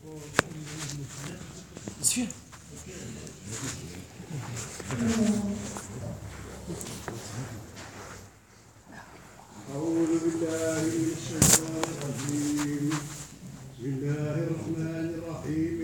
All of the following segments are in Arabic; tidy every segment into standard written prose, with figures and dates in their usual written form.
أعوذ بالله من الشيطان الرجيم. بسم الله الرحمن الرحيم.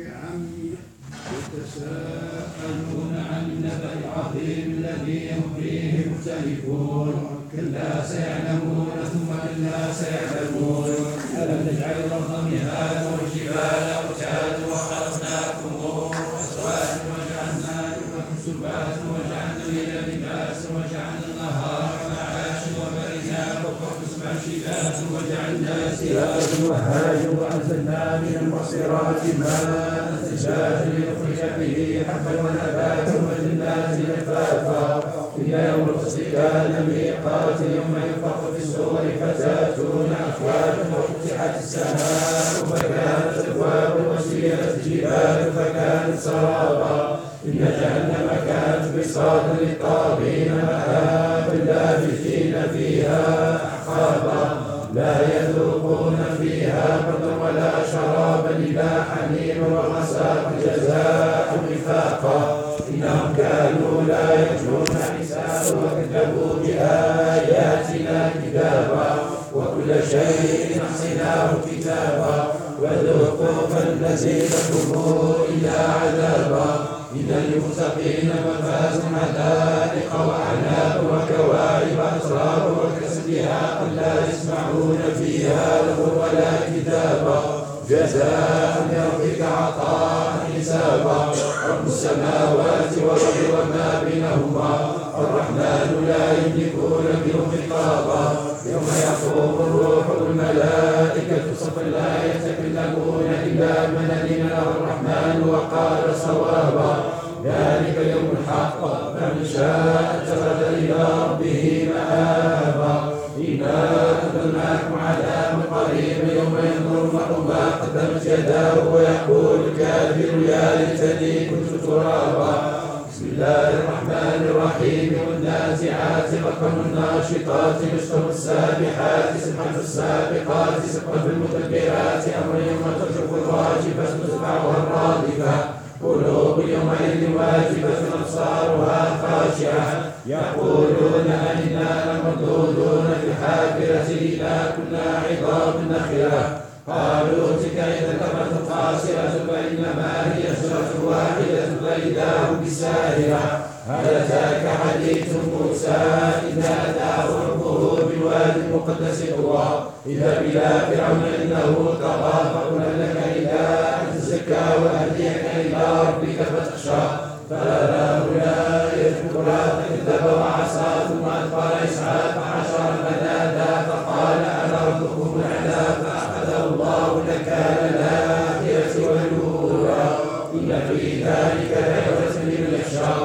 يتساءلون عن النبأ العظيم الذي هم فيه مختلفون. كلا سيعلمون ثم كلا سيعلمون. ألم نجعل الأرض مهادا والجبال أوتادا وخلقناكم أزواجا وجعلنا لكم سباتا وجعلنا الليل لباسا وجعلنا النهار معاشا وبنينا فوقكم سبعا شدادا وجعلنا سراجا وهاجا وأنزلنا من المعصرات ماء ثجاجا لنخرج به حبا ونباتا وجنات ألفافا. إن يوم الفصل كان ميقات يوم ينفخ في الصور فتأتون أفواجا وفتحت السماء فكانت أبوابا وسيرت الجبال فكانت سرابا. إن جهنم كانت بساطا للطاغين مآبا لابثين فيها أحقابا. لا يذوقون فيها بردا ولا شرابا إلا حميما وغساقا جزاء وفاقا. إنهم كانوا لا يرجون حسابا وكذبوا بآياتنا كذابا. وكل شيء أحصيناه كتابا. وذوقوا فلنزيدكم إلا عذابا. إن للمتقين مفازا حدائق وأعناب وكواعب أترابا وكأسها لا يسمعون فيها لغوا ولا كتابا. جزاء لربك عطاء حسابا. رب السماوات والأرض وما بينهما الرحمن لا يملكون منه خطابا. يوم يقوم الروح والملائكة صفا لا يتكلمون إلا من أذن له الرحمن وقال صوابا. ذلك يوم الحق فمن شاء اتخذ إلى ربه مآبا. إنا أنذرناكم عذابا قريبا يوم ينظر المرء ما قدمت يداه ويقول الكافر يا ليتني كنت ترابا. بسم الله الرحمن الرحيم. والنازعات غرقا والناشطات نشطا والسابحات سبحا فالسابقات سبقا فالمدبرات أمرا يوم ترجف الراجفة تتبعها الرادفة. قلوب يومئذ واجفة أبصارها خاشعة يقولون أئنا لمردودون في الحافرة إذا كنا عظاما نخرة. قالوا تلك إذا كرة خاسرة فإنما هي زجرة واحدة فإذا هم بالساهرة. هل أتاك حديث موسى إذ ناداه ربه بالوادي المقدس طوى اذهب إلى فرعون إنه طغى فقل لك إلى أن تزكى وأهديك إلى ربك فتخشى. فأراه لا يذكر فكذب وعصى ثم أدبر يسعى فحشر فنادى فقال أنا ربكم الأعلى فأخذه الله نكال الآخرة والأولى. إن في ذلك لعبرة لمن يخشى.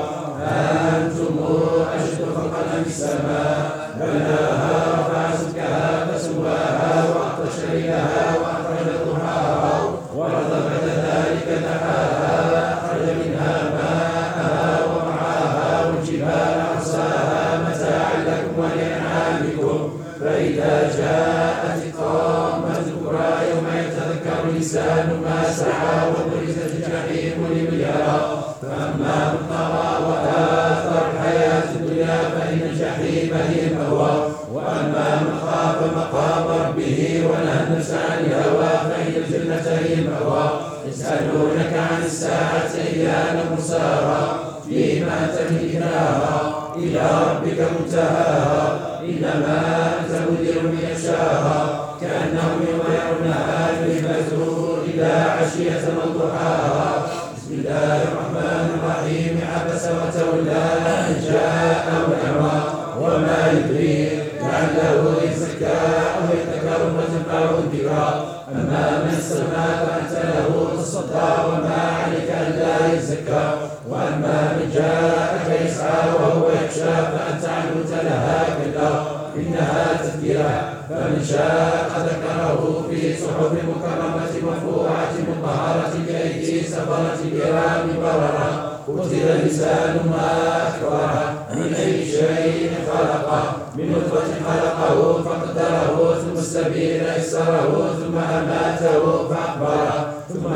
أنتم أشد خلقا من السماء بناها رفع سمكها فسواها وأغطش ليلها وأخرج ضحاها والأرض بعد ذلك دحاها أخرج منها ماءها ومرعاها والجبال أرساها متاعا لكم ولأنعامكم. فإذا جاءت الطامة الكبرى يوم يتذكر الإنسان ما سعى وبرزت الجحيم لمن يرى. فأما من طغى وآثر الحياة الدنيا فإن الجحيم هي المأوى. وأما من خاف مقام ربه ونهى النفس عن الهوى فإن الجنة هي المأوى. يسألونك عن الساعة أيان مرساها فيما أنت من ذكراها إلى ربك منتهاها. إنما أنت منذر من يخشاها كأنهم يوم يرونها يلبثوا إذا عشية وضحاها. بسم الله الرحمن الرحيم. عبس وتولى أن جاءه الأعمى وما يدريك لعله يزكى أو يذكر فتنفعه الذكرى. أما من استغنى فأنت له تصدى وما عليك ألا يزكى. وأما من جاءك يسعى وهو يخشى فأنت عنه تلهى كلا إنها تذكرة فمن شاء ذكره في صحف مكرمة مرفوعة مطهرة بأيدي سفرة كرام بررة. قتل الإنسان ما أكفره من أي شيء خلقه من نطفة خلقه فقدره ثم السبيل يسره ثم أماته فأقبره ثم إذا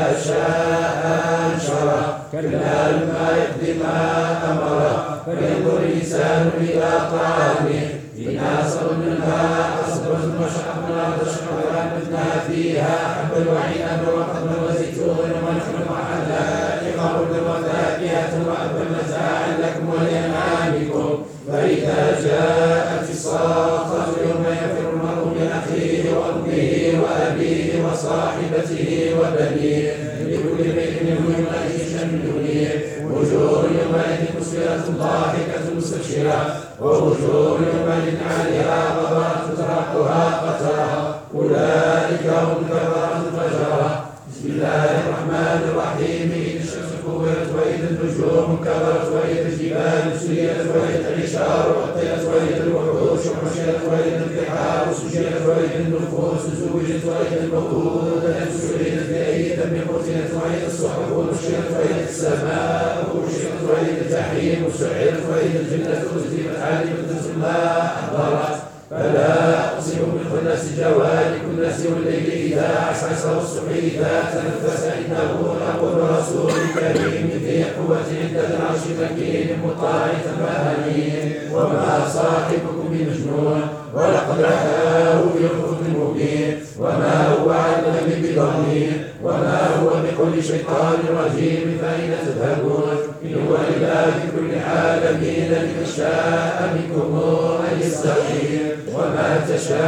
شاء أنشره كلا لما يقضي ما أمره فلينظر الإنسان إلى طعامه إنا صببنا الماء صبا وشققنا الأرض شقا فأنبتنا فيها حبا وعنبا وقضبا وزيتونا ونخلا وحدائق غلبا وفاكهة وأبا متاعا لكم ولأنعامكم فإذا جاءت الصاخة يوم يفر المرء من أخيه وأمه وأبيه وصاحبته وبنيه لكل امرئ منهم يومئذ شأن يغنيه وجوه يومئذ مسفرة ضاحكة مستبشرة ووجوه يومئذ عليها غبرة ترهقها قترة أولئك هم الكفرة الفجرة بسم الله الرحمن الرحيم إذا الشمس كورت وإذا النجوم كبرت وإذا الجبال سيرت وإذا العشار عطلت وإذا الوحوش حشرت وإذا البحار سجرت وإذا النفوس زوجت وإذا الموءودة سئلت بأي ذنب قتلت وإذا الصحف نشرت وإذا السماء كشفت وإذا الجحيم سعرت وإذا الجنة أزلفت علمت نفس ما أحضرت فلا أقسم بالخنس جوار الكنس والليل إذا عسعس والصبح إذا تنفس إنه لقول رسول كريم ذي قوة عند العرش مكين مطاع ثم أمين وما صاحبكم بمجنون ولقد رآه بالأفق المبين وما هو على الغيب بضنين وما هو بكل شيطان رجيم فأين تذهبون إن هو إلا ذكر للعالمين لمن شاء منكم أن يستقيم وما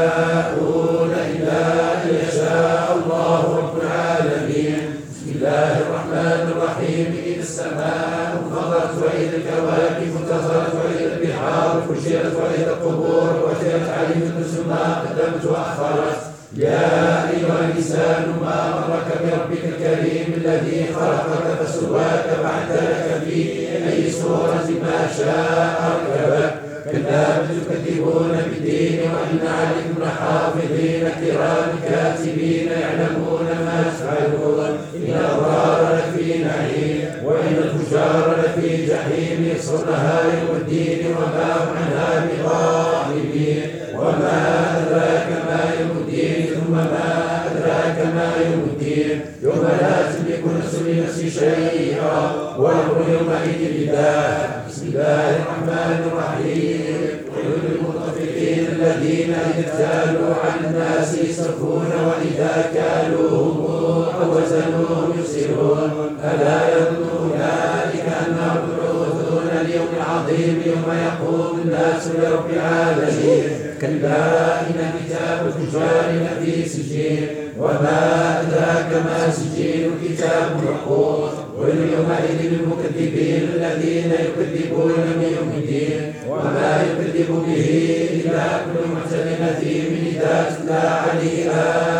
تشاءون إلا أن يشاء الله رب العالمين بسم الله الرحمن الرحيم إذا السماء انفطرت وإذا الكواكب انتثرت وإذا البحار فجرت وإذا القبور وجرت عليهم نفس ما قدمت وأخرت يا أيها الإنسان ما غرك بربك الكريم الذي خلقك فسواك فعدلك في أي صورة ما شاء ركبك كلا بل تكذبون بالدين وإن عليكم لحافظين كرام كاتبين يعلمون ما تفعلون إن الأبرار لفي نعيم وإن الفجار لفي جحيم يصلونها يوم الدين وما هم عنها بغائبين وما أدراك ما يوم الدين ثم ما أدراك ما يوم الدين يوم لا تملك نفس لنفس شيئا والأمر يومئذ لله بسم الله الرحمن الرحيم ويل للمطففين الذين إذا اكتالوا على الناس يسرفون وإذا كالوهم أو وزنوهم يخسرون ألا يظن أولئك أنهم مبعوثون ليوم عظيم يوم يقوم الناس لرب العالمين كلا إن كتاب الفجار لفي سجين وما أدراك ما سجين كتاب مرقوم ويل يومئذ للمكذبين الذين يكذبون بيوم الدين وما يكذب به إلا كل معتد أثيم إذا تتلى عليه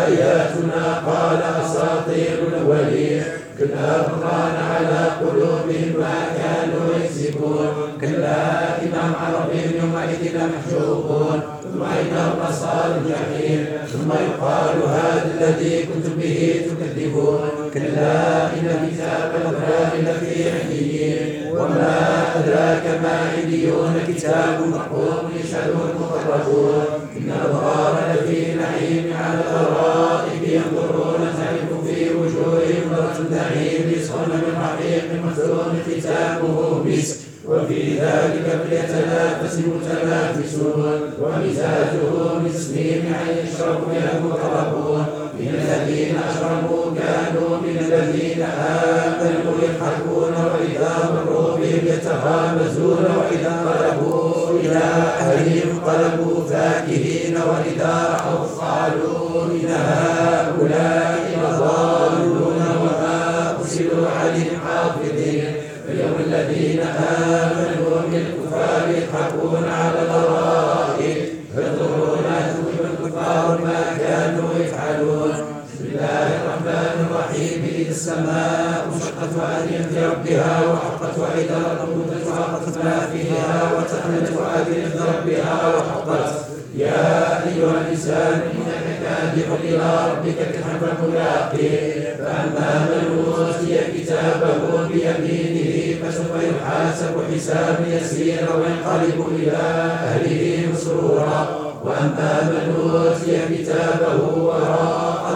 آياتنا قال أساطير الأولين كلا بران على قلوبهم ما كانوا يكسبون كلا إنهم عن ربهم يومئذ لمحجوبون ثم إنهم أصحاب الجحيم ثم يقال هذا الذي كنتم به تكذبون كلا إن كتاب الأبرار لفي عليين وما أدراك ما عليون كتاب مرقوم يشهده المقربون إن الأبرار لفي نعيم على الأرائك ينظرون تعرف في وجوههم نظرة النعيم يسقون من رحيق مختوم ختامه مسك وفي ذلك فليتنافس المتنافسون ومزاجه من تسنيم يشرب منه المقربون من الذين أشركوا كانوا من الذين آمنوا يضحكون وإذا مروا بهم يتغامزون وإذا انقلبوا إلى أهلهم انقلبوا فاكهين وإذا رأوا قالوا إن هؤلاء لضالون وما أرسلوا عليهم حافظين اليوم الذين آمنوا من الكفار يضحكون على الأرائك ينظرون ثم الكفار ما كانوا يفعلون بسم الله الرحمن الرحيم إذا السماء انشقت وأذنت لربها وحقت وإذا الأرض مدت وألقت ما فيها وتأمنت وأذنت لربها وحقت يا أيها الإنسان إنك كادح إلى ربك كدحا فملاقيه فأما من أوتي كتابه بيمينه فسوف يحاسب حسابا يسيرا وينقلب إلى أهله مسرورا وأما من أوتي كتابه وراء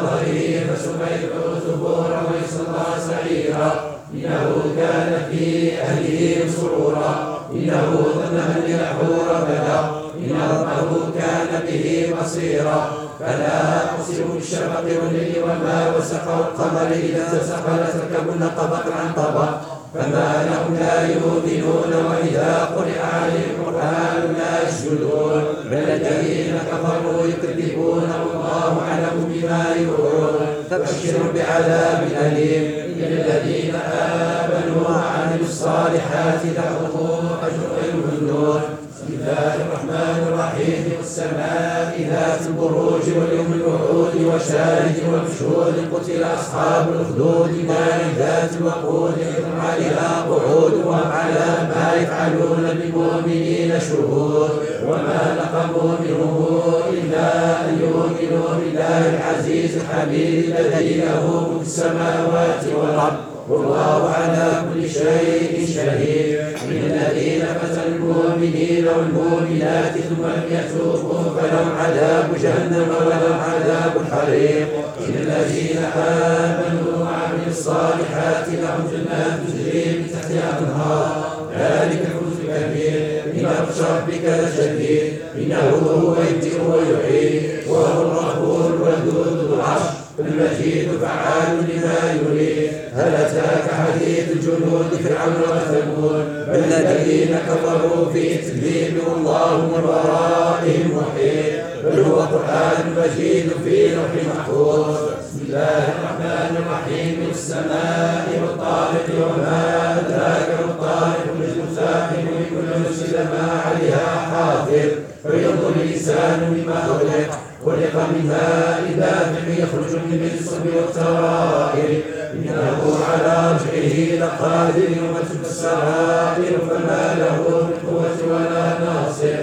نظره فسوف يدعو ثبورا ويصلى سعيرا. إنه كان في أهله مسرورا إنه ظن أن يحور بدا إن ربه كان به بصيرا. فلا أقسم بالشفق والليل وما وسق والقمر إذا اتسق لتركبن طبقا عن طبق فما لهم لا يؤمنون وإذا قرئ عليهم القرآن لا يسجدون بل الذين كفروا يكذبون والله أعلم بما يوعون. فبشرهم بعذاب أليم إلا الذين آمنوا وعملوا الصالحات لهم أجر غير ممنون. بسم الله الرحمن الرحيم. والسماء ذات البروج واليوم الوعود وشاهد ومشهود قتل أصحاب الأخدود نار ذات الوقود إذ عليها قعود وهم على ما يفعلون بالمؤمنين شهود. وما نقموا منهم إلا أن يؤمنوا بالله العزيز الحميد الذي له ملك السماوات والأرض والله على كل شيء شهيد. من الذين فتنوا المؤمنين والمؤمنات ثم لم يتوبوا فلهم عذاب جهنم ولهم عذاب الحريق. إن الذين آمنوا وعملوا الصالحات لهم جنات تجري من تحتها الأنهار ذلك الفوز الكبير. إن بطش ربك لشديد إنه هو يبدئ ويعيد وهو الغفور الودود ذو العرش المجيد فعال لما يريد. هل أتاك حديث الجنود فرعون وثمود الذين كفروا في تكذيب والله من ورائهم محيط بل هو قرآن مجيد في لوح محفوظ. بسم الله الرحمن الرحيم. والسماء والطارق وما أدراك ما الطارق النجم الثاقب لكل نفس ما عليها حافظ فلينظر الإنسان مما خلق من ماء دافق يخرج من بين الصلب والترائب إنه على رجعه لقادر يوم تبلى السرائر فما له من قوة ولا ناصر.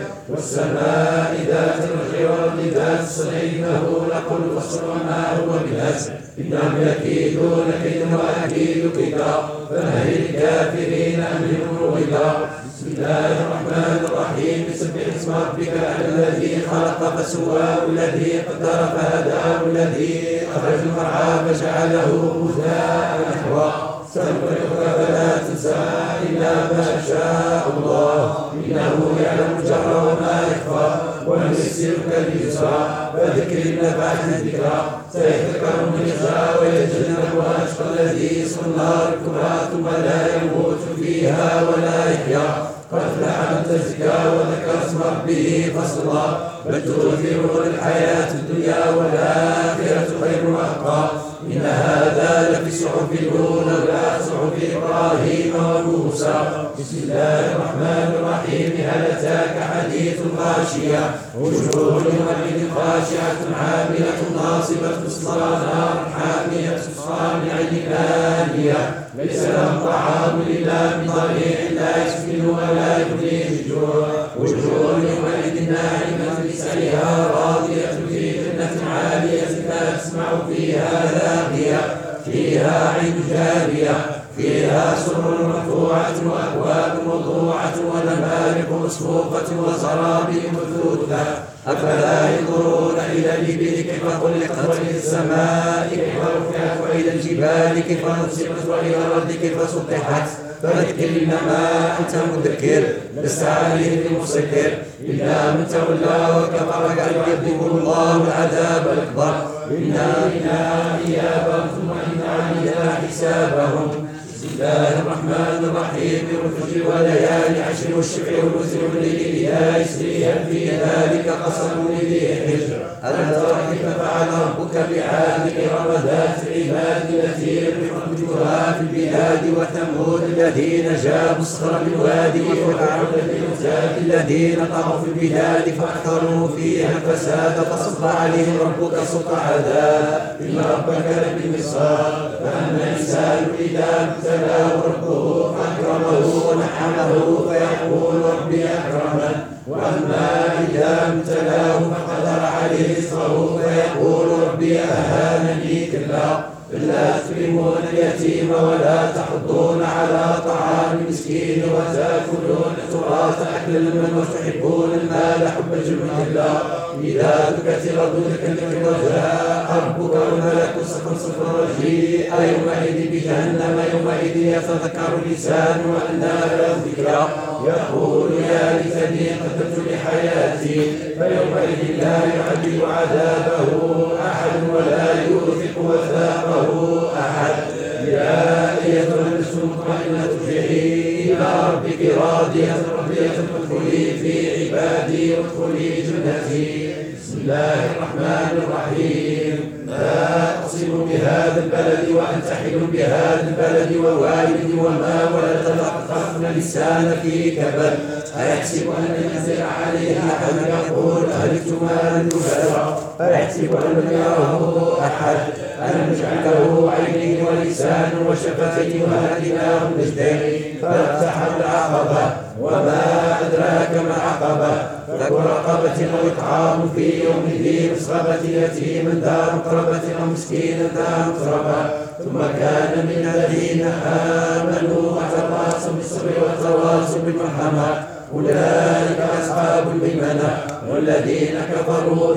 والسماء ذات الرجع والأرض ذات الصدع إنه لقول فصل وما هو بهزل إنهم يكيدون كيدا وأكيد كيدا فمهل الكافرين أمهلهم رويدا. بسم الله الرحمن الرحيم. سبح اسم ربك الذي خلق فسوى والذي قدر فهدى والذي أخرج المرعى فجعله غثاء نحوا سنقرئك فلا تنسى إلا ما شاء الله إنه يعلم الجهر وما يخفى ونيسرك لليسرى فذكر نفعت الذكرى سيذكر من يخشى ويتجنبها الأشقى الذي يصلى النار الكبرى ثم لا يموت فيها ولا يحيا. قد أفلح من تزكى وذكر اسم ربه فصلى بل تؤثرون الحياة الدنيا والآخرة خير وأبقى إن هذا لفي الصحف الأولى صحف إبراهيم وموسى. بسم الله الرحمن الرحيم. هل أتاك حديث الغاشية وجوه يومئذ خاشعة عاملة ناصبة تصلى نارا حامية تسقى من عين آنية ليس لهم طعام إلا من ضريع لا يسمن ولا يغني من جوع. وجوه يومئذ ناعمة لسعيها راضية في جنة عالية لا تسمع فيها لاغية فيها عين جارية فيها سرر مرفوعة وأكواب موضوعة ونمارق مصفوفة وزرابي مبثوثة أفلا ينظرون إلى الإبل كيف خلقت وإلى السماء كيف رفعت وإلى الجبال كيف نصبت وإلى الأرض كيف سطحت فذكر إنما أنت مذكر لست عليهم بمسكر إلا من تولى وكفر فيعذبه الله العذاب الأكبر إنا إيابهم ثم إن علينا حسابهم. بسم الله الرحمن الرحيم. والفجر وليالي عشر والشفع والوتر والليل إذا يسري هل في ذلك قسم لذي حجر ألم تر كيف فعل ربك بعاد إرم ذات العماد التي رمجها في البلاد وثمود الذين جابوا الصخر بالوادي وفرعون الذين طغوا في البلاد فأكثروا فيها الفساد فصب عليهم ربك صوت عذاب إن ربك لبالمرصاد. فأما الإنسان إذا ابتلاه ربه فأكرمه ونعمه فيقول ربي أكرمن وأما إذا ابتلاه فقدر عليه رزقه فيقول ربي أهانني كلا لا تكرمون اليتيم ولا تحضون على طعام المسكين وتأكلون التراث أكلا لمن وتحبون المال حبا جما. إذا دكت الأرض دكا وجاء ربك والملك صفا صفا وجيء يومئذ بجهنم يومئذ يتذكر الإنسان وأنى له ذكرى يقول يا ليتني قدمت لحياتي فيومئذ لا يعذب عذابه أحد ولا يوثق وثاقه أحد. يا أيتها النفس المطمئنة ارجعي إلى ربك راضية مرضية فادخلي في عبادي وادخلي جنتي. بسم الله الرحمن الرحيم. لا أقسم بهذا البلد وأنت حل بهذا البلد ووالد وما ولد لقد خلقنا الإنسان في كبد أيحسب أن ينزل عليه أحد يقول أهلكت مالا لبدا أيحسب أن لم يره أحد ألم نجعل له عينين ولسانا وشفتين وهديناه النجدين فاقتحم العقبة وما أدراك ما العقبة فك رقبة أو إطعام في يوم ذي مسغبة يتيما ذا مقربة أو مسكينا ذا مقربة ثم كان من الذين آمنوا وتواصوا بالصبر وتواصوا بالمرحمة أولئك أصحاب الميمنة والذين كفروا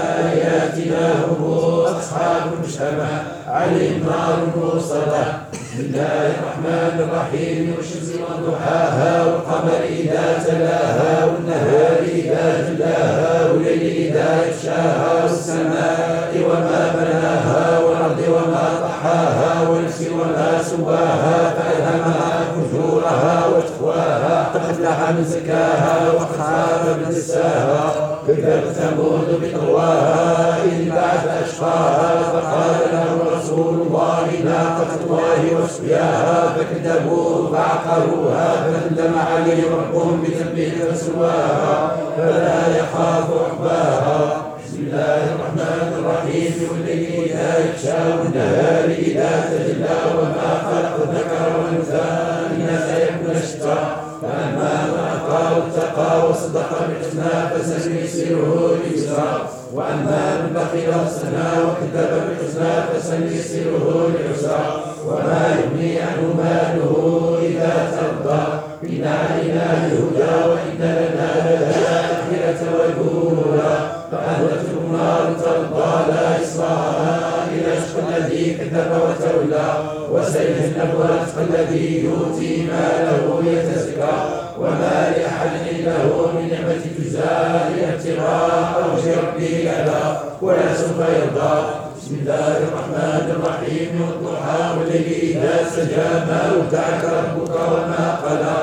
بآياتنا هم أصحاب المشأمة عليهم نار موصدة. بسم الله الرحمن الرحيم. والشمس وضحاها والقمر إذا تلاها والنهار إذا جلاها والليل إذا يغشاها والسماء وما بناها والأرض وما طحاها ونفس وما سواها فألهمها فجورها وتقواها قد أفلح من زكاها وقد خاب من دساها كذبت ثمود بطغواها إذ بعث أشقاها فقال لهم رسول الله ناقة الله وسقياها فكذبوه فعقروها فدمدم عليهم ربهم بذنبهم فسواها فلا يخاف عقباها. بسم الله الرحمن الرحيم. والليل إذا يغشى والنهار إذا تجلى وما خلق الذكر والأنثى إن سيكون شتى فأما من أعطى واتقى وصدق بالحسنى فسنيسره لليسرى وأما من بخل واستغنى وكذب بالحسنى فسنيسره للعسرى وما يغني عنه ماله إذا ترضى إن علينا الهدى وإن لنا للآخرة والأولى فأهلكتم نار ترضى لا يصلاها إلا الأشقى الذي كذب وتولى وسيجنبها الأتقى الذي يؤتي ماله يتزكى وما لأحد عنده من نعمة تجزى إلا ابتغاء وجه ربه الأعلى ولسوف يرضى. بسم الله الرحمن الرحيم. والضحى والليل إذا سجى ما ودعك ربك وما قلى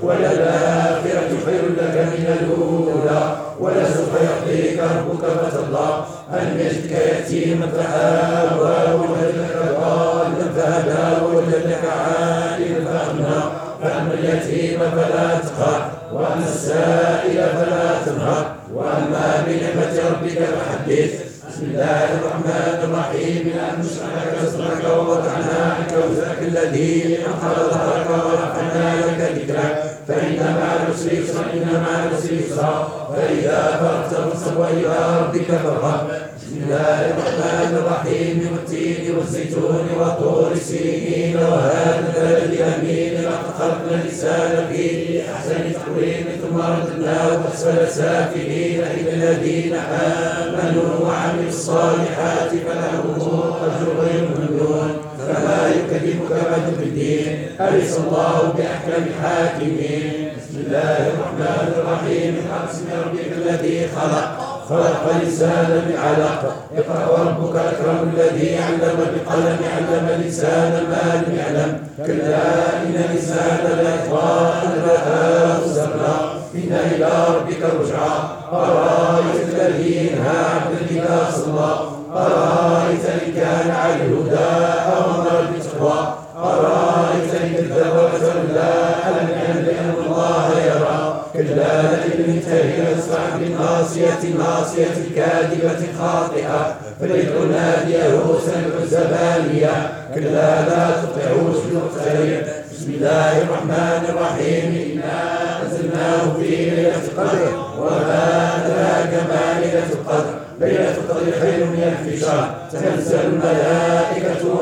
وللآخرة خير لك من الأولى ولسوف يعطيك ربك فترضى ألم يجدك يتيما فآوى ووجدك ضالا فهدى ووجدك عائلا فأغنى فأما اليتيم فلا تقهر وأما السائل فلا تنهر وأما بنعمة ربك فحدث. بسم الله الرحمن الرحيم. أن نشرح صدرك ووضعنا عنك وزرك الذي أنقض ظهرك ورفعنا لك ذكرك فإن مع العسر يسرا إن مع العسر يسرا فإذا فرغت فانصب وإلى ربك فارغب. بسم الله الرحمن الرحيم. والتين والزيتون وطور سينين وهذا البلد الأمين لقد خلقنا الإنسان في أحسن تقويم ثم رددناه أسفل سافلين إلا الذين آمنوا وعملوا الصالحات فلهم أجر غير ممنون فما يكذبك بعد بالدين أليس الله بأحكم الحاكمين. بسم الله الرحمن الرحيم. بسم ربك الذي خلق الإنسان من علق اقرأ وربك الأكرم الذي علم بالقلم علم الإنسان ما لم يعلم كلا إن الإنسان ليطغى أن رآه استغنى إن إلى ربك الرجعى أرأيت الذي ينهى عبدا إذا صلى أرأيت إن كان على الهدى أو أمر بالتقوى أرأيت إن كذب وتولى ألم يعلم بأن الله يرى كلا لئن انتهي لنسفعا بالناصية ناصية كاذبة خاطئة فليدع ناديه سمع الزبانية كلا لا تطعه واسجد واقترب. بسم الله الرحمن الرحيم. إنا أنزلناه في ليلة القدر وما أدراك ما ليلة القدر ليلة القدر خير من ألف شهر تنزل الملائكة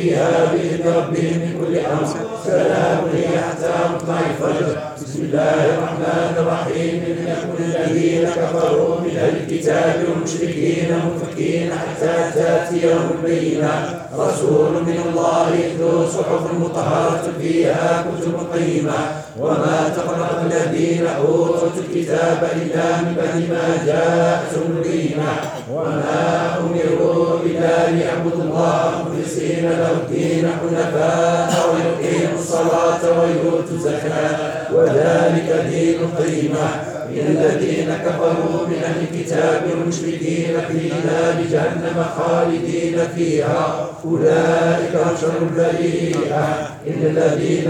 فيها بإذن ربهم من كل أمر، سلام هي حتى مطلع الفجر. بسم الله الرحمن الرحيم. لم يكن الذين كفروا من أهل الكتاب والمشركين منفكين حتى تأتيهم البينة، رسول من الله يتلو صحف مطهرة فيها كتب قيمة، وما تفرق الذين أوتوا الكتاب إلا من بعد ما جاءتهم البينة، وما أمروا إلا ليعبدوا الله مخلصين له الدين حنفاء ويقيموا الصلاة ويؤتوا الزكاة وذلك دين القيمة. إن الذين كفروا من أهل الكتاب والمشركين في نار جهنم خالدين فيها أولئك هم شر البرية. إن الذين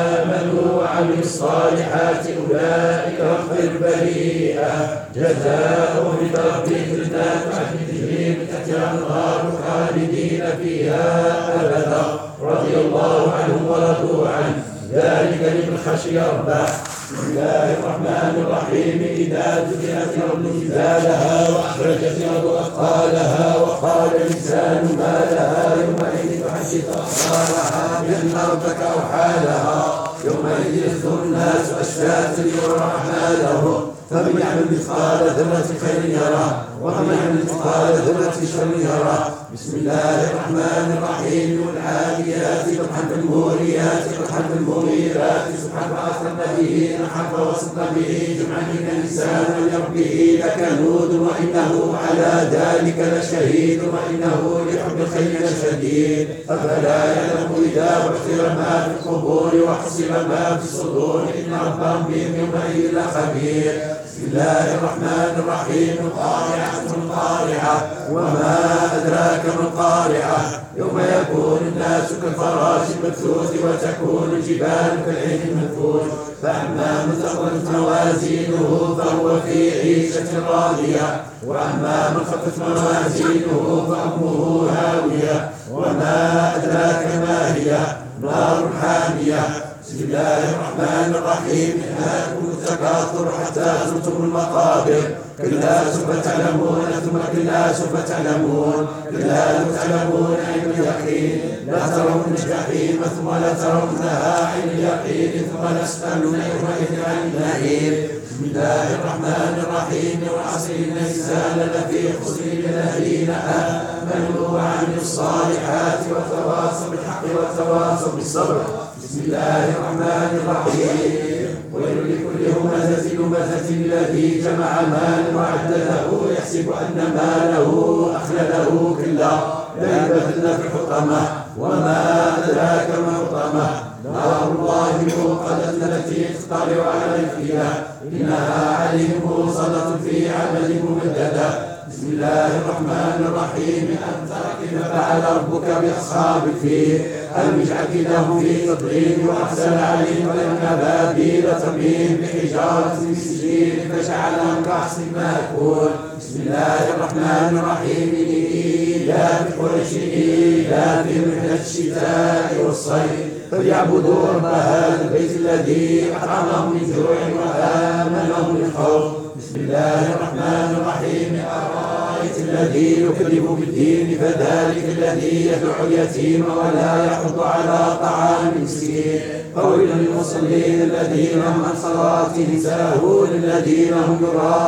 آمنوا وعملوا الصالحات أولئك هم خير البرية. جزاؤهم عند ربهم جنات عدن تجري من تحتها الأنهار خالدين فيها أبدا رضي الله عنهم ورضوا عنه ذلك لمن خشي ربه. بسم الله الرحمن الرحيم. إذا زلزلت الأرض زلزالها وأخرجت الأرض أثقالها وقال الإنسان ما لها يومئذ تحدث أخبارها بأن ربك أوحى لها يومئذ يصدر الناس أشتاتا ليروا أعمالهم فمن يعمل مثقال ذرة خير يره ومن يعمل مثقال ذرة شر يره. بسم الله الرحمن الرحيم. والعاديات ضبحا فالموريات قدحا فالمغيرات سبحا فأثرن به نحا فوسطن به جمعا إن الإنسان لربه لكنود وإنه على ذلك لشهيد وإنه لحب الخير لشديد. أفلا يعلم إذا بعثر ما في القبور وحصل ما في الصدور إن ربهم بهم يومئذ لخبير. بسم الله الرحمن الرحيم. القارعة القارعة وما أدراك ما القارعة يوم يكون الناس كالفراش المبثوث وتكون الجبال كالعهن المنفوش فأما من ثقلت موازينه فهو في عيشة راضية وأما من خفت موازينه فأمه هاوية وما أدراك ما هي نار حامية. بسم الله الرحمن الرحيم. إنكم التكاثر حتى زرتم المقابر كلا سوف تعلمون ثم كلا سوف تعلمون كلا لو تعلمون علم اليقين لترون الجحيم ثم لترونها عين اليقين ثم لتسألون يومئذ عن النعيم. بسم الله الرحمن الرحيم. والعصر إن الإنسان لفي خسر الذين آمنوا وعملوا الصالحات وتواصوا بالحق وتواصوا بالصبر. بسم الله الرحمن الرحيم. ويل لكل همزة لمزة الذي جمع مالا وعدده يحسب أن ماله أخلده كلا لينبذن في الحطمة وما أدراك ما الحطمة نار الله الموقدة التي تطلع على الأفئدة إنها عليهم موصلة في عمل ممددة. بسم الله الرحمن الرحيم. ألم تر كيف فعل ربك بأصحاب الفيل ألم يجعل كيدهم في تضليل وأرسل عليهم طيرا أبابيل ترميهم بحجارة من سجيل فجعلهم كعصف مأكول. بسم الله الرحمن الرحيم. إيلاف قريش إيلافهم رحلة الشتاء والصيف فليعبدوا رب هذا البيت الذي أطعمهم من جوع وآمنهم من خوف. بسم الله الرحمن الرحيم. أرأيت الذي يكذب بالدين فذلك الذي يدعو اليتيم ولا يحض على طعام المسكين فويل للمصلين الذين هم عن صلاتهم ساهون الذين هم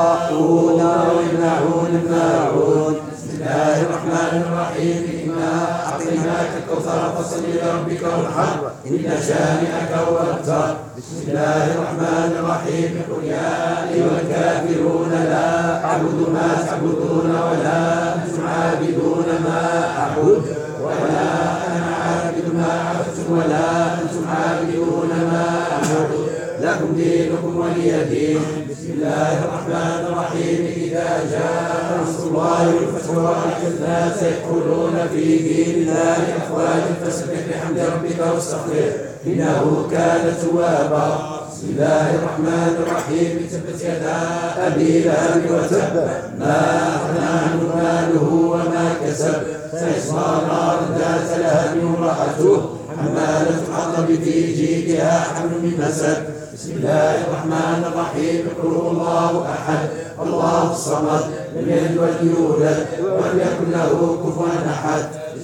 يراءون ويمنعون الماعون. بسم الله الرحمن الرحيم. إنا أعطيناك الكوثر فصل لربك وانحر إن شانئك هو الأبتر. بسم الله الرحمن الرحيم. قل يا أيها الكافرون لا أعبد ما تعبدون ولا أنتم عابدون ما أعبد ولا أنا عابد ما عبدتم ولا أنتم عابدون ما أعبد لكم دينكم ولي دين. بسم الله الرحمن الرحيم. إذا جاء نصر الله والفتح ورأيت الناس يدخلون في دين الله أفواجا فسبح بحمد ربك واستغفره إنه كان توابا. بسم الله الرحمن الرحيم. تبت يدا أبي لهب وتب ما أغنى عنه ماله وما كسب سيصلى نارا ذات لهب وامرأته حمالة الحطب في جيدها حبل من مسد. بسم الله الرحمن الرحيم. قل هو الله أحد الله الصمد لم يلد ولم يولد ولم يكن له كفوا أحد. بسم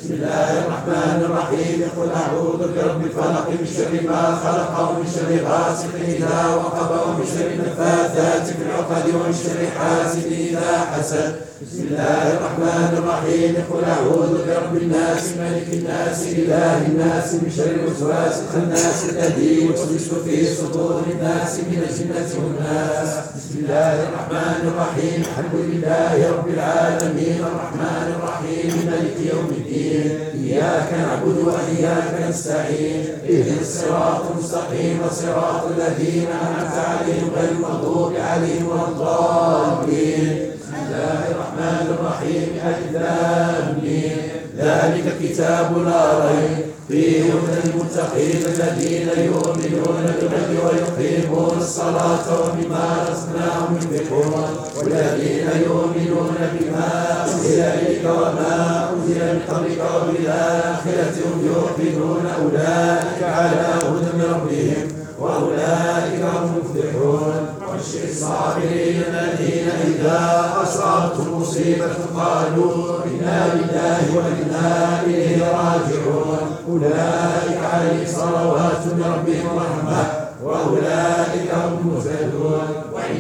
بسم الله الرحمن الرحيم قل أعوذ برب الفلق من شر ما خلق ومن شر غاسق إذا وقب ومن شر النفاثات في العقد ومن شر حاسد إذا حسد بسم الله الرحمن الرحيم قل أعوذ برب الناس ملك الناس إله الناس من شر الوسواس الخناس الذي يوسوس في صدور الناس من الجنة والناس بسم الله الرحمن الرحيم الحمد لله رب العالمين الرحمن الرحيم مالك يوم الدين إياك نعبد وإياك نستعين اهدنا الصراط المستقيم صراط الذين أنعمت عليهم غير المغضوب عليهم ولا الضالين بسم الله الرحمن الرحيم ألف لام ميم ذلك الكتاب لا ريب فيه هدى للمتقين الذين يؤمنون بالغيب ويقيمون الصلاة ومما رزقناهم ينفقون والذين يؤمنون بما أنزل إليك وما أنزل من قبلك وبالآخرة هم يوقنون أولئك على هدى من ربهم وأولئك هم المفلحون وبشر الصابرين الذين إذا أصابتهم مصيبة قالوا إنا لله وإنا إليه راجعون أولئك عليهم صلوات من ربهم ورحمة وأولئك هم المهتدون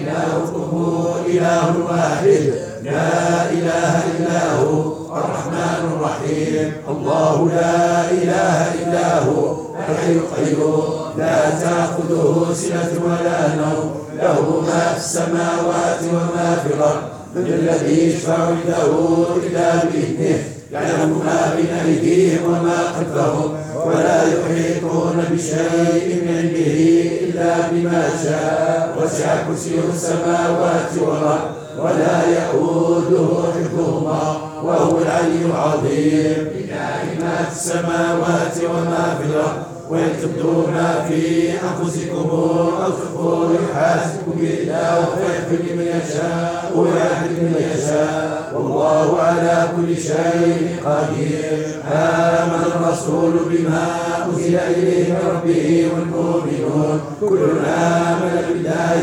وإلهكم إله واحد لا إله إلا هو الرحمن الرحيم الله لا إله إلا هو الحي القيوم لا تأخذه سنة ولا نوم له ما في السماوات وما في الأرض من الذي يشفع عنده إلا بإذنه يعلم ما بين أيديهم وما خلفهم ولا يحيطون بشيء من علمه إلا بما شاء وسع كرسيه السماوات والأرض ولا يؤوده حفظهما وهو العلي العظيم لله ما في السماوات وما في الأرض وإن تبدوا ما في أنفسكم أو تخفوه يحاسبكم به الله فيغفر لمن يشاء ويعذب من يشاء والله على كل شيء قدير آمن الرسول بما أنزل إليه من ربه والمؤمنون كل آمن بالله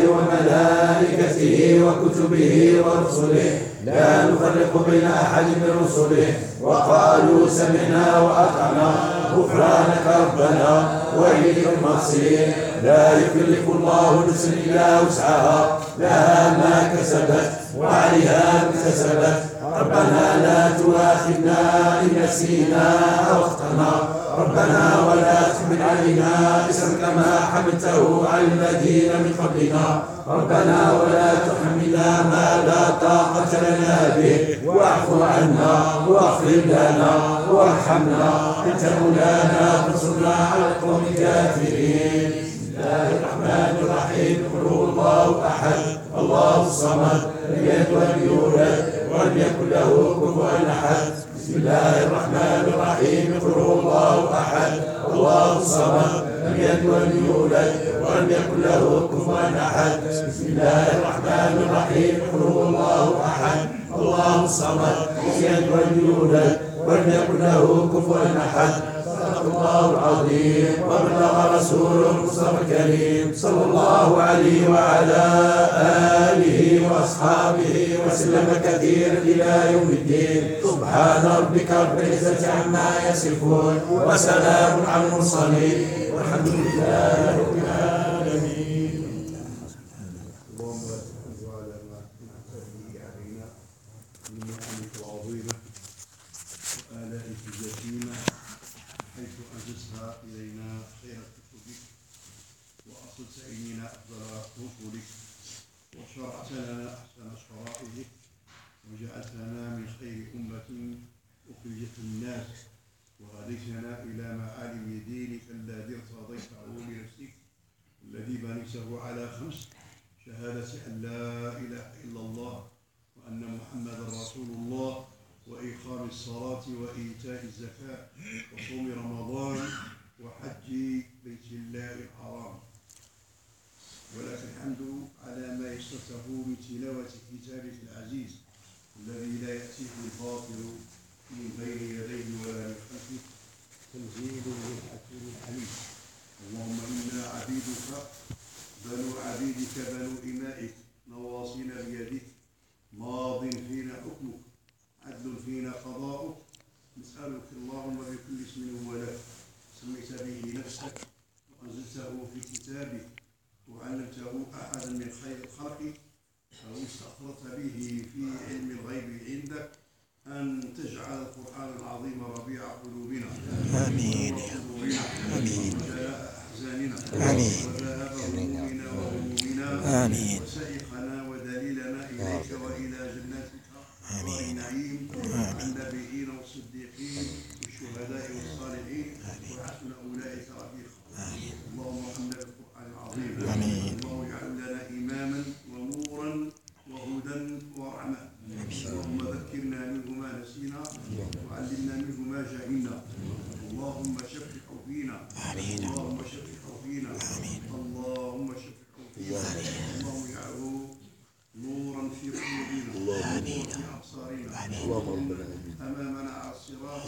وملائكته وكتبه ورسله لا نفرق بين أحد من رسله وقالوا سمعنا وأطعنا غفرانك ربنا وإليك المصير لا يكلف الله نفسا إلا وسعها لها ما كسبت وعليها ما اكتسبت ربنا لا تؤاخذنا إن نسينا أو أخطأنا ربنا ولا تحمل علينا إصرا كما حملته على الذين من قبلنا ربنا ولا تحملنا ما لا طاقة لنا به واعف عنا واغفر لنا وارحمنا أنت مولانا فانصرنا على القوم الكافرين بسم الله الرحمن الرحيم قل هو الله أحد الله الصمد لم يلد ولم يولد ولم يكن له كفوا أحد بسم الله الرحمن الرحيم قل هو الله أحد الله الصمد لم يلد ولم يولد ولم يكن له كفوا أحد بسم الله الرحمن الرحيم قل هو الله أحد الله الصمد لم يلد ولم يولد ولم يكن له كفوا أحد صدق الله العظيم وبلغ رسوله المصطفى الكريم صلى الله عليه وعلى آله وأصحابه وسلم كثيرا إلى يوم الدين سبحان ربك رب العزة عما يصفون وسلام على المرسلين والحمد لله رب العالمين. اللهم صل على ما به علينا من نعمك العظيمة وآلائك الجسيمة حيث أنزلتها إلينا خير كتبك وأصلت إلينا أفضل رسلك وشرعت لنا أحسن شرائعك وجعلتنا من خير أمة أخرجت للناس وهديتنا إلى معالم دينك الذي ارتضيته لنفسك الذي بنيته على خمس: شهادة أن لا إله إلا الله وأن محمدا رسول الله وإقام الصلاة وإيتاء الزكاة وصوم رمضان وحج بيت الله الحرام. ولك الحمد على ما يسرته من تلاوة كتابك العزيز الذي لا يأتيه الباطل من بين يديه ولا من خلفه تنزيل من حكيم حميد. اللهم إنا عبيدك بنو عبيدك بنو إمائك نواصينا بيدك ماض فينا حكمك عدل فينا قضاؤك نسألك اللهم كتابك وعلمته أحدا من خير الخلق أو استأثرت به في علم الغيب عندك أن تجعل القرآن العظيم ربيع قلوبنا آمين آمين وجلاء أحزاننا آمين وذهاب همومنا وغمومنا آمين وسائقنا ودليلنا إليك وإلى جناتك والنعيم مع النبيين والصديقين والشهداء والصالحين وحسن أولئك رفيقا. اللهم ارحمنا بالقرآن العظيم. اللهم اجعل لنا إماما ونورا وهدى ورحمة. اللهم ذكرنا منه ما نسينا وعلمنا منه ما جهلنا. اللهم شفع فينا. اللهم شفع فينا. اللهم شفع فينا. اللهم اجعله نورا في قلوبنا ونورا في أبصارنا ونورا أمامنا على الصراط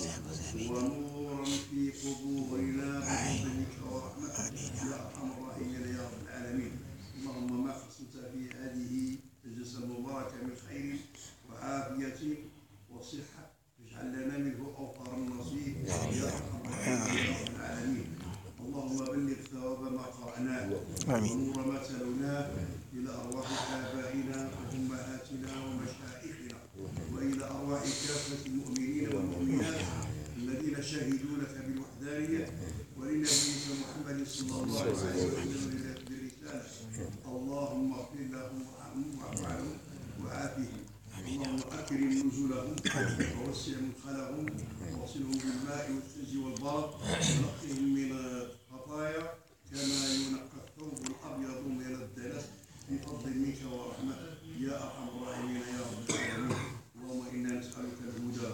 ونورا في قبورنا بفضلك ورحمتك يا أرحم الراحمين يا رب العالمين. اللهم ما قسمت في هذه الجلسة المباركة من خير وعافية وصحة اجعل لنا منه أوفر النصيب يا أرحم الراحمين يا رب العالمين. اللهم بلغ ثواب ما قرأناه ونور ما تلوناه إلى أرواح آبائنا وأمهاتنا ومشايخنا وإلى أرواح كافة المؤمنين والمؤمنات الذين شهدوا لك بالوحدانية ولنبيك محمد صلى الله عليه وسلم بالرسالة. اللهم اغفر لهم وارحمهم واعف عنهم وعافهم. اللهم أكرم نزلهم ووسع مدخلهم ووصلهم بالماء والثلج والبرد ونقهم من الخطايا كما ينقى الثوب الأبيض من الدنس بفضل منك ورحمتك يا أرحم الراحمين يا رب العالمين. اللهم إنا نسألك الهدى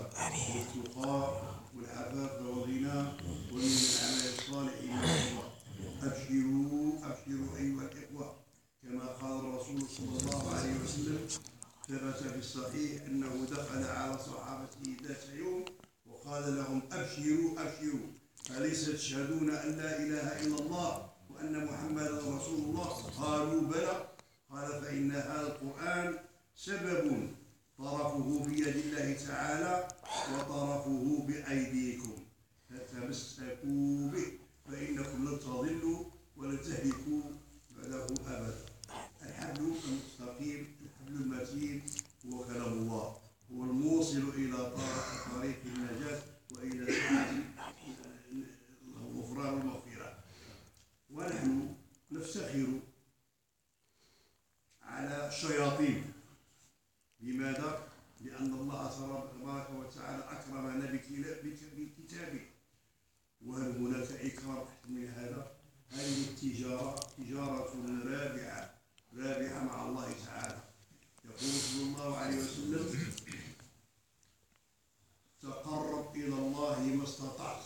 والتقى والعفاف والغنى ومن العمل الصالح والتقوى. أبشروا أبشروا أيها الإخوة كما قال الرسول صلى الله عليه وسلم ثبت في الصحيح أنه دخل على صحابته ذات يوم وقال لهم أبشروا أبشروا أليس تشهدون أن لا إله إلا الله وأن محمدا رسول الله؟ قالوا بلى. قال فإن هذا القرآن سبب طرفه بيد الله تعالى وطرفه بأيديكم فتمسكوا به فإنكم لن تضلوا ولن تهلكوا بعده أبدا. الحبل المستقيم الحبل المتين هو كلام الله هو الموصل إلى طريق النجاة وإلى الغفران والمغفرة. ونحن نفتخر على الشياطين. لماذا؟ لأن الله تبارك وتعالى أكرمنا بكتابه. وهل هناك إكرام أحسن من هذا؟ هذه التجارة تجارة رابحة مع الله تعالى. يقول صلى الله عليه وسلم تقرب إلى الله ما استطعت.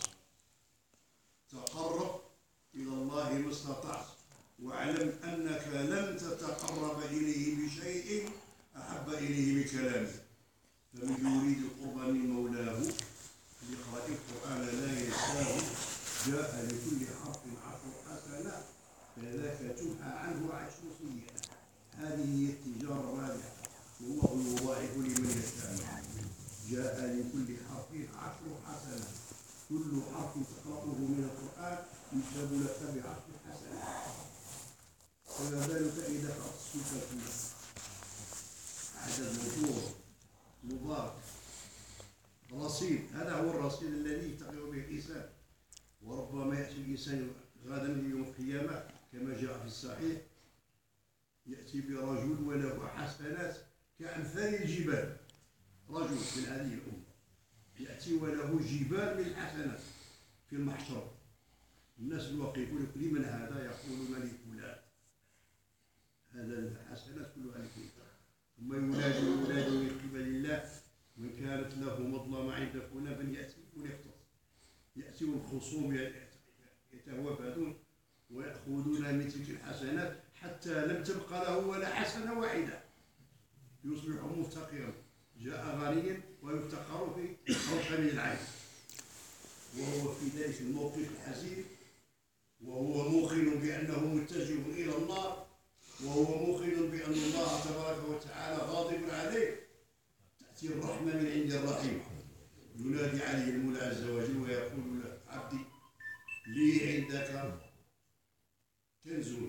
تقرب إلى الله ما استطعت واعلم أنك لن تتقرب إليه بشيء أحب إليه من كلامه. فمن يريد القرب من مولاه يقرأ القرآن لا ينساه جاء لكل حرف عشر حسنة فذاك تمحى عنه 10 سيئة. هذه هي التجارة الرابحة والله يضاعف لمن يشاء. جاء لكل حرف 10 حسنة. كل حرف تقرأه من القرآن يكتب لك ب10 حسنات. فما بالك إذا قرأت السورة عدد موضوع مبارك رصيد. هذا هو الرصيد الذي يتقي به الإنسان. وربما يأتي الإنسان غدا يوم القيامة كما جاء في الصحيح يأتي برجل وله حسنات كأمثال الجبال. رجل من هذه الأمة يأتي وله جبال من الحسنات في المحشر. الناس يوقفون لمن هذا؟ يقولون لفلان. هذا الحسنات كلها لفلان. ثم ينادي من قبل الله من كانت له مظلمة عند فلان يأتي ويقتص. يأتي الخصوم يتوافدون ويأخذون من تلك الحسنات حتى لم تبقى له ولا حسنة واحدة. يصبح مفتقرا. جاء غنيا ويفتقر في روح من العين وهو في ذلك الموقف الحزين وهو موقن بأنه متجه إلى النار وهو موقن بأن الله تبارك وتعالى غاضب عليه. تأتي الرحمة من عند الرحيم ينادي عليه المولى عز وجل ويقول له عبدي لي عندك كنز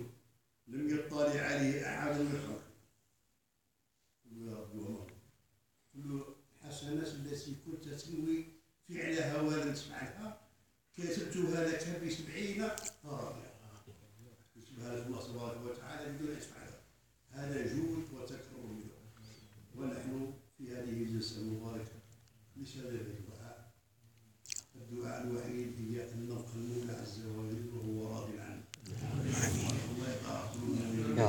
كتبتها لك ب70 راضية، كتبها لك الله تبارك وتعالى بدون أن تفعلها. هذا جود وتكرم منه، ونحن في هذه الجلسة المباركة بسبب الدعاء. الدعاء الوحيد هي أن نلقى المولى عز وجل وهو راض عنه. الله يطاعته ومن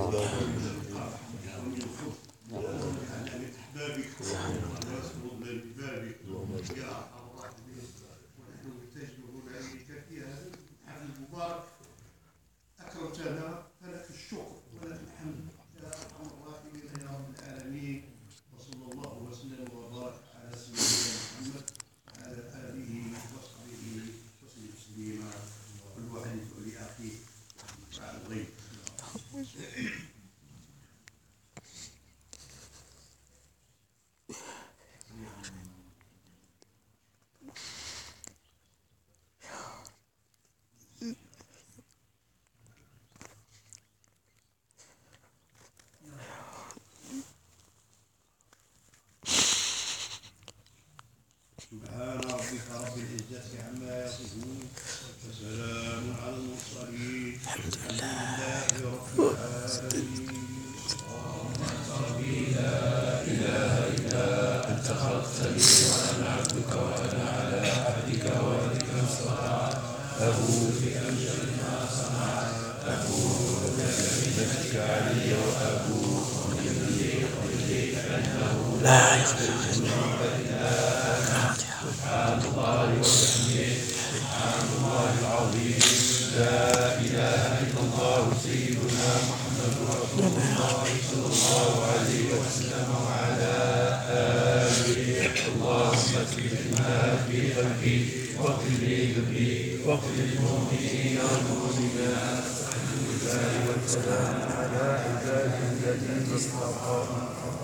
الخبز ويجعلنا من أحبابك ويسرنا ببابك يا أرحم الراحمين. ونحن نحتاج إليك في هذا الحفل المبارك، أكرمتنا، فلك الشكر ولك الحمد يا أرحم الراحمين يا رب العالمين. وصلى الله وسلم وبارك على سيدنا محمد وعلى آله وصحبه وسلم تسليما. كل واحد يدعو لأخيه وعلى الغيب. سبحان ربك رب العزة عما يصفون وسلام على المرسلين الحمد لله رب العالمين. ربي لا إله إلا أنت خلقتني وأنا عبدك وأنا على عهدك ووعدك ما استطعت. أبوء بذنبي ما صنعت، أبوء بنعمتك علي وأبوء بذنبي فإنه لا يغفر سبحان الله وبحمده سبحان الله العظيم. لا إله إلا الله سيدنا محمد رسول الله صلى الله عليه وسلم وعلى آله. اللهم اكفنا في قلبي واغفر لي ذنبي واغفر للمؤمنين والمؤمنات. الحمد لله والسلام على عباده الذين اصطفى.